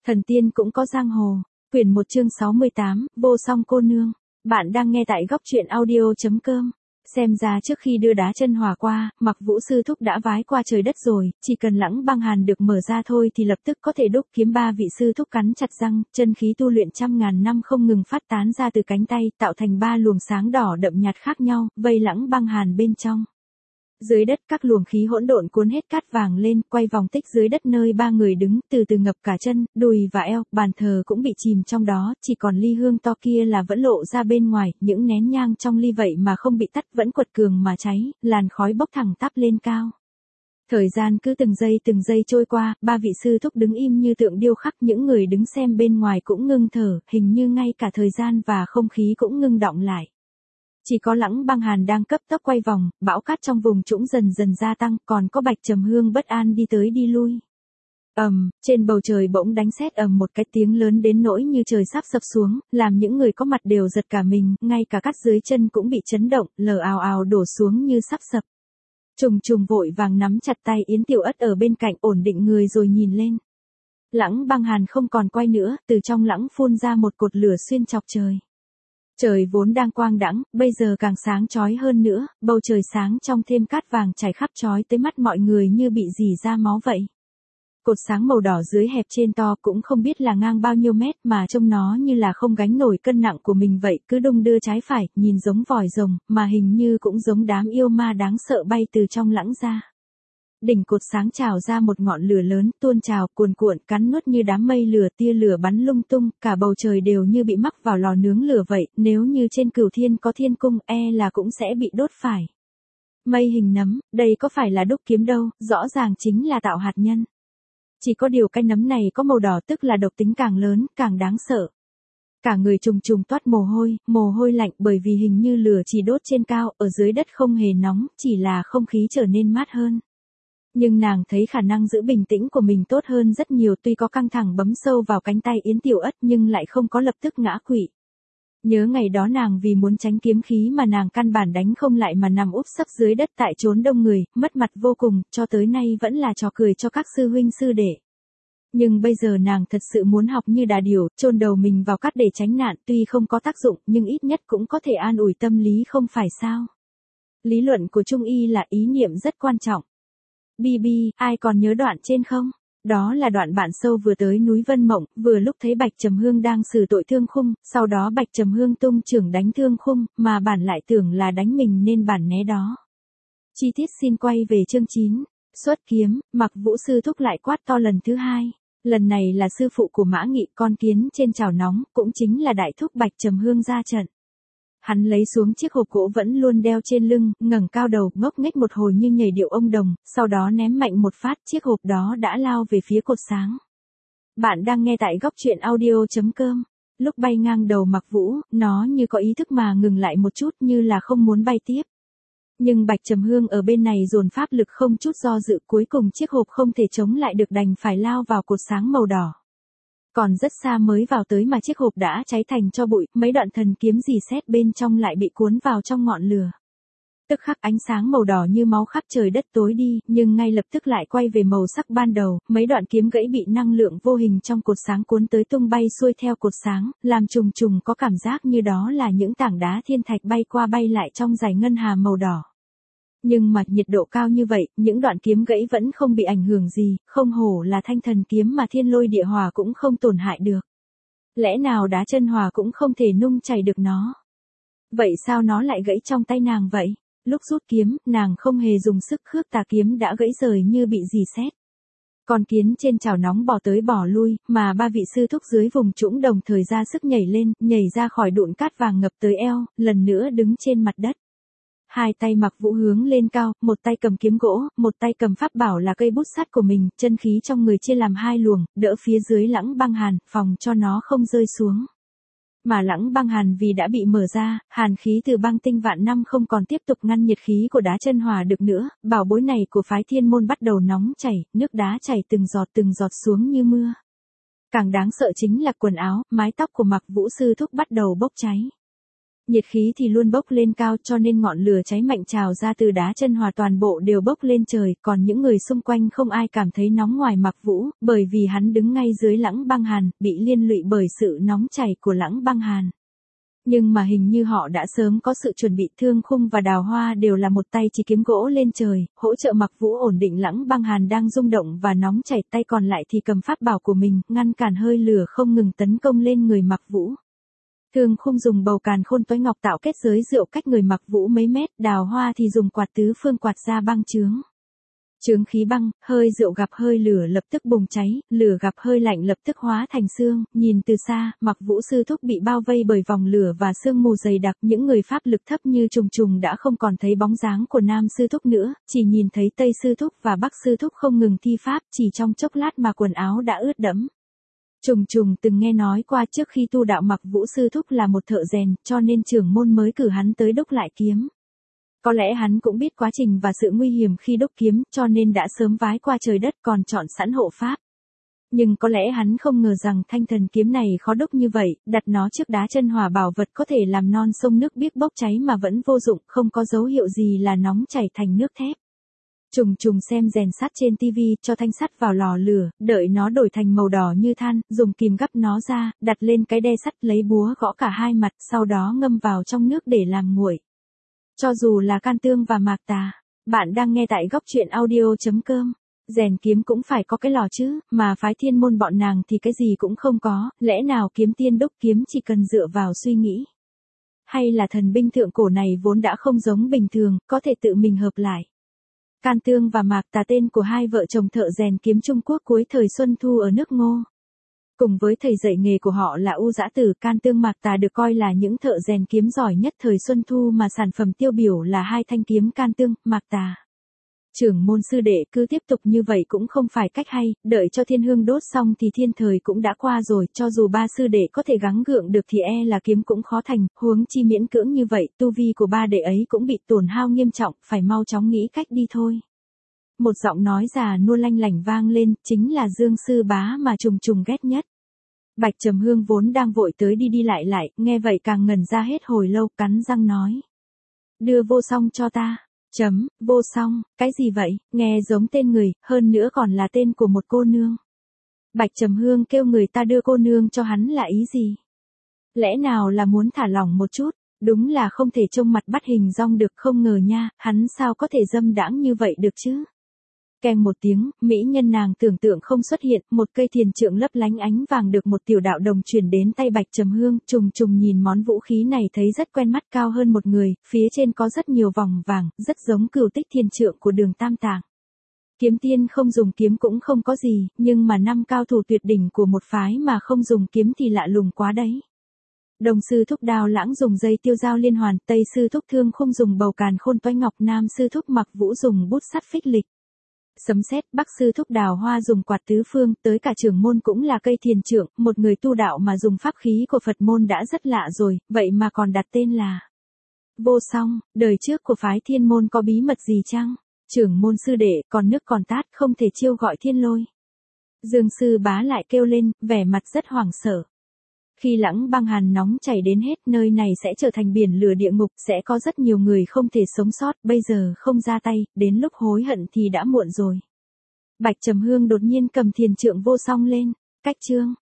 Thần tiên cũng có giang hồ. Quyển 1 chương 68, vô song cô nương. Bạn đang nghe tại góc truyện audio.com. Xem ra trước khi đưa đá chân hòa qua, Mặc Vũ sư thúc đã vái qua trời đất rồi, chỉ cần Lẳng Băng Hàn được mở ra thôi thì lập tức có thể đúc kiếm. Ba vị sư thúc cắn chặt răng, chân khí tu luyện trăm ngàn năm không ngừng phát tán ra từ cánh tay, tạo thành ba luồng sáng đỏ đậm nhạt khác nhau, vây Lẳng Băng Hàn bên trong. Dưới đất các luồng khí hỗn độn cuốn hết cát vàng lên, quay vòng tích dưới đất nơi ba người đứng, từ từ ngập cả chân, đùi và eo, bàn thờ cũng bị chìm trong đó, chỉ còn ly hương to kia là vẫn lộ ra bên ngoài, những nén nhang trong ly vậy mà không bị tắt vẫn quật cường mà cháy, làn khói bốc thẳng tắp lên cao. Thời gian cứ từng giây trôi qua, ba vị sư thúc đứng im như tượng điêu khắc, những người đứng xem bên ngoài cũng ngưng thở, hình như ngay cả thời gian và không khí cũng ngưng đọng lại. Chỉ có Lẳng Băng Hàn đang cấp tốc quay vòng, bão cát trong vùng trũng dần dần gia tăng, còn có Bạch Trầm Hương bất an đi tới đi lui. Trên bầu trời bỗng đánh sét ầm một cái tiếng lớn đến nỗi như trời sắp sập xuống, làm những người có mặt đều giật cả mình, ngay cả cát dưới chân cũng bị chấn động, lở ào ào đổ xuống như sắp sập. Trùng Trùng vội vàng nắm chặt tay Yến Tiểu Ất ở bên cạnh, ổn định người rồi nhìn lên. Lẳng Băng Hàn không còn quay nữa, từ trong lãng phun ra một cột lửa xuyên chọc trời. Trời vốn đang quang đãng, bây giờ càng sáng chói hơn nữa, bầu trời sáng trong thêm cát vàng chảy khắp chói tới mắt mọi người như bị rỉ ra máu vậy. Cột sáng màu đỏ dưới hẹp trên to cũng không biết là ngang bao nhiêu mét mà trông nó như là không gánh nổi cân nặng của mình vậy, cứ đung đưa trái phải, nhìn giống vòi rồng, mà hình như cũng giống đám yêu ma đáng sợ bay từ trong lãng ra. Đỉnh cột sáng trào ra một ngọn lửa lớn, tuôn trào, cuồn cuộn, cắn nuốt như đám mây lửa, tia lửa bắn lung tung, cả bầu trời đều như bị mắc vào lò nướng lửa vậy, nếu như trên Cửu Thiên có thiên cung, là cũng sẽ bị đốt phải. Mây hình nấm, đây có phải là đúc kiếm đâu, rõ ràng chính là tạo hạt nhân. Chỉ có điều cái nấm này có màu đỏ, tức là độc tính càng lớn, càng đáng sợ. Cả người Trùng Trùng toát mồ hôi lạnh, bởi vì hình như lửa chỉ đốt trên cao, ở dưới đất không hề nóng, chỉ là không khí trở nên mát hơn. Nhưng nàng thấy khả năng giữ bình tĩnh của mình tốt hơn rất nhiều, tuy có căng thẳng bấm sâu vào cánh tay Yến Tiểu Ất nhưng lại không có lập tức ngã quỵ. Nhớ ngày đó nàng vì muốn tránh kiếm khí mà nàng căn bản đánh không lại mà nằm úp sấp dưới đất tại chốn đông người, mất mặt vô cùng, cho tới nay vẫn là trò cười cho các sư huynh sư đệ. Nhưng bây giờ nàng thật sự muốn học như đà điểu, chôn đầu mình vào cát để tránh nạn, tuy không có tác dụng nhưng ít nhất cũng có thể an ủi tâm lý không phải sao. Lý luận của Trung Y là ý niệm rất quan trọng. Bi, ai còn nhớ đoạn trên không? Đó là đoạn bạn sâu vừa tới núi Vân Mộng, vừa lúc thấy Bạch Trầm Hương đang xử tội Thương Khung, sau đó Bạch Trầm Hương tung chưởng đánh Thương Khung, mà bản lại tưởng là đánh mình nên bản né đó. Chi tiết xin quay về chương 9. Xuất kiếm, Mặc Vũ sư thúc lại quát to lần thứ hai. Lần này là sư phụ của Mã Nghị, con kiến trên chảo nóng, cũng chính là đại thúc Bạch Trầm Hương ra trận. Hắn lấy xuống chiếc hộp gỗ vẫn luôn đeo trên lưng, ngẩng cao đầu, ngốc nghếch một hồi như nhảy điệu ông đồng, sau đó ném mạnh một phát, chiếc hộp đó đã lao về phía cột sáng. Bạn đang nghe tại góc truyện audio.com. Lúc bay ngang đầu Mặc Vũ, nó như có ý thức mà ngừng lại một chút, như là không muốn bay tiếp. Nhưng Bạch Trầm Hương ở bên này dồn pháp lực không chút do dự, cuối cùng chiếc hộp không thể chống lại được đành phải lao vào cột sáng màu đỏ. Còn rất xa mới vào tới mà chiếc hộp đã cháy thành tro bụi, mấy đoạn thần kiếm rỉ sét bên trong lại bị cuốn vào trong ngọn lửa. Tức khắc ánh sáng màu đỏ như máu khắp trời đất tối đi, nhưng ngay lập tức lại quay về màu sắc ban đầu, mấy đoạn kiếm gãy bị năng lượng vô hình trong cột sáng cuốn tới tung bay xuôi theo cột sáng, làm Trùng Trùng có cảm giác như đó là những tảng đá thiên thạch bay qua bay lại trong dải ngân hà màu đỏ. Nhưng mà nhiệt độ cao như vậy, những đoạn kiếm gãy vẫn không bị ảnh hưởng gì, không hổ là thanh thần kiếm mà thiên lôi địa hỏa cũng không tổn hại được. Lẽ nào đá chân hỏa cũng không thể nung chảy được nó? Vậy sao nó lại gãy trong tay nàng vậy? Lúc rút kiếm, nàng không hề dùng sức, khước tà kiếm đã gãy rời như bị rỉ sét. Con kiến trên chảo nóng bỏ tới bỏ lui, mà ba vị sư thúc dưới vùng trũng đồng thời ra sức nhảy ra khỏi đụn cát vàng ngập tới eo, lần nữa đứng trên mặt đất. Hai tay Mặc Vũ hướng lên cao, một tay cầm kiếm gỗ, một tay cầm pháp bảo là cây bút sắt của mình, chân khí trong người chia làm hai luồng, đỡ phía dưới Lẳng Băng Hàn, phòng cho nó không rơi xuống. Mà Lẳng Băng Hàn vì đã bị mở ra, hàn khí từ băng tinh vạn năm không còn tiếp tục ngăn nhiệt khí của đá chân hòa được nữa, bảo bối này của phái Thiên Môn bắt đầu nóng chảy, nước đá chảy từng giọt xuống như mưa. Càng đáng sợ chính là quần áo, mái tóc của Mặc Vũ sư thúc bắt đầu bốc cháy. Nhiệt khí thì luôn bốc lên cao cho nên ngọn lửa cháy mạnh trào ra từ đá chân hòa toàn bộ đều bốc lên trời, còn những người xung quanh không ai cảm thấy nóng ngoài Mạc Vũ, bởi vì hắn đứng ngay dưới Lãng Băng Hàn, bị liên lụy bởi sự nóng chảy của Lãng Băng Hàn. Nhưng mà hình như họ đã sớm có sự chuẩn bị, Thương Khung và Đào Hoa đều là một tay chỉ kiếm gỗ lên trời, hỗ trợ Mạc Vũ ổn định Lãng Băng Hàn đang rung động và nóng chảy, tay còn lại thì cầm pháp bảo của mình, ngăn cản hơi lửa không ngừng tấn công lên người Mạc Vũ. Thương Khung dùng bầu càn khôn toái ngọc tạo kết giới rượu cách người Mạc Vũ mấy mét, Đào Hoa thì dùng quạt tứ phương quạt ra băng chướng. Chướng khí băng, hơi rượu gặp hơi lửa lập tức bùng cháy, lửa gặp hơi lạnh lập tức hóa thành xương, nhìn từ xa, Mạc Vũ sư thúc bị bao vây bởi vòng lửa và sương mù dày đặc, những người pháp lực thấp như trùng trùng đã không còn thấy bóng dáng của Nam sư thúc nữa, chỉ nhìn thấy Tây sư thúc và Bắc sư thúc không ngừng thi pháp, chỉ trong chốc lát mà quần áo đã ướt đẫm. Trùng trùng từng nghe nói qua trước khi tu đạo Mạc Vũ sư thúc là một thợ rèn, cho nên trưởng môn mới cử hắn tới đúc lại kiếm. Có lẽ hắn cũng biết quá trình và sự nguy hiểm khi đúc kiếm, cho nên đã sớm vái qua trời đất còn chọn sẵn hộ pháp. Nhưng có lẽ hắn không ngờ rằng thanh thần kiếm này khó đúc như vậy, đặt nó trước đá chân hỏa bảo vật có thể làm non sông nước biếc bốc cháy mà vẫn vô dụng, không có dấu hiệu gì là nóng chảy thành nước thép. Trùng trùng xem rèn sắt trên tivi, cho thanh sắt vào lò lửa, đợi nó đổi thành màu đỏ như than, dùng kìm gắp nó ra, đặt lên cái đe sắt, lấy búa gõ cả hai mặt, sau đó ngâm vào trong nước để làm nguội. Cho dù là Can Tương và Mạc Tà, bạn đang nghe tại góc truyện audio.com. Rèn kiếm cũng phải có cái lò chứ, mà phái thiên môn bọn nàng thì cái gì cũng không có, lẽ nào kiếm tiên đúc kiếm chỉ cần dựa vào suy nghĩ. Hay là thần binh thượng cổ này vốn đã không giống bình thường, có thể tự mình hợp lại. Can Tương và Mạc Tà tên của hai vợ chồng thợ rèn kiếm Trung Quốc cuối thời Xuân Thu ở nước Ngô. Cùng với thầy dạy nghề của họ là U Dã Tử, Can Tương, Mạc Tà được coi là những thợ rèn kiếm giỏi nhất thời Xuân Thu mà sản phẩm tiêu biểu là hai thanh kiếm Can Tương, Mạc Tà. Trưởng môn sư đệ cứ tiếp tục như vậy cũng không phải cách hay, đợi cho thiên hương đốt xong thì thiên thời cũng đã qua rồi, cho dù ba sư đệ có thể gắng gượng được thì là kiếm cũng khó thành, huống chi miễn cưỡng như vậy, tu vi của ba đệ ấy cũng bị tổn hao nghiêm trọng, phải mau chóng nghĩ cách đi thôi. Một giọng nói già nua lanh lảnh vang lên, chính là Dương sư bá mà trùng trùng ghét nhất. Bạch Trầm Hương vốn đang vội tới đi đi lại, nghe vậy càng ngẩn ra hết hồi lâu, cắn răng nói. Đưa Vô Song cho ta. Vô Song, cái gì vậy, nghe giống tên người, hơn nữa còn là tên của một cô nương. Bạch Trầm Hương kêu người ta đưa cô nương cho hắn là ý gì? Lẽ nào là muốn thả lỏng một chút, đúng là không thể trông mặt bắt hình dong được, không ngờ nha, hắn sao có thể dâm đãng như vậy được chứ? Keng một tiếng, mỹ nhân nàng tưởng tượng không xuất hiện, một cây thiền trượng lấp lánh ánh vàng được một tiểu đạo đồng truyền đến tay Bạch Trầm Hương, trùng trùng nhìn món vũ khí này thấy rất quen mắt, cao hơn một người, phía trên có rất nhiều vòng vàng, rất giống Cửu Tích thiền trượng của Đường Tam Tạng. Kiếm tiên không dùng kiếm cũng không có gì, nhưng mà năm cao thủ tuyệt đỉnh của một phái mà không dùng kiếm thì lạ lùng quá đấy. Đồng sư thúc Đào Lãng dùng dây tiêu dao liên hoàn, Tây sư thúc Thương Khung dùng bầu càn khôn toái ngọc, Nam sư thúc Mạc Vũ dùng bút sắt phích lịch. Sấm sét, Bắc sư thúc Đào Hoa dùng quạt tứ phương, tới cả trưởng môn cũng là cây thiền trượng, một người tu đạo mà dùng pháp khí của Phật môn đã rất lạ rồi, vậy mà còn đặt tên là Vô Song. Đời trước của phái thiên môn có bí mật gì chăng? Trưởng môn sư đệ, còn nước còn tát, không thể chiêu gọi thiên lôi. Dương sư bá lại kêu lên, vẻ mặt rất hoảng sợ. Khi Lãng Băng Hàn nóng chảy đến hết, nơi này sẽ trở thành biển lửa địa ngục, sẽ có rất nhiều người không thể sống sót, bây giờ không ra tay, đến lúc hối hận thì đã muộn rồi. Bạch Trầm Hương đột nhiên cầm thiền trượng Vô Song lên, cách chương.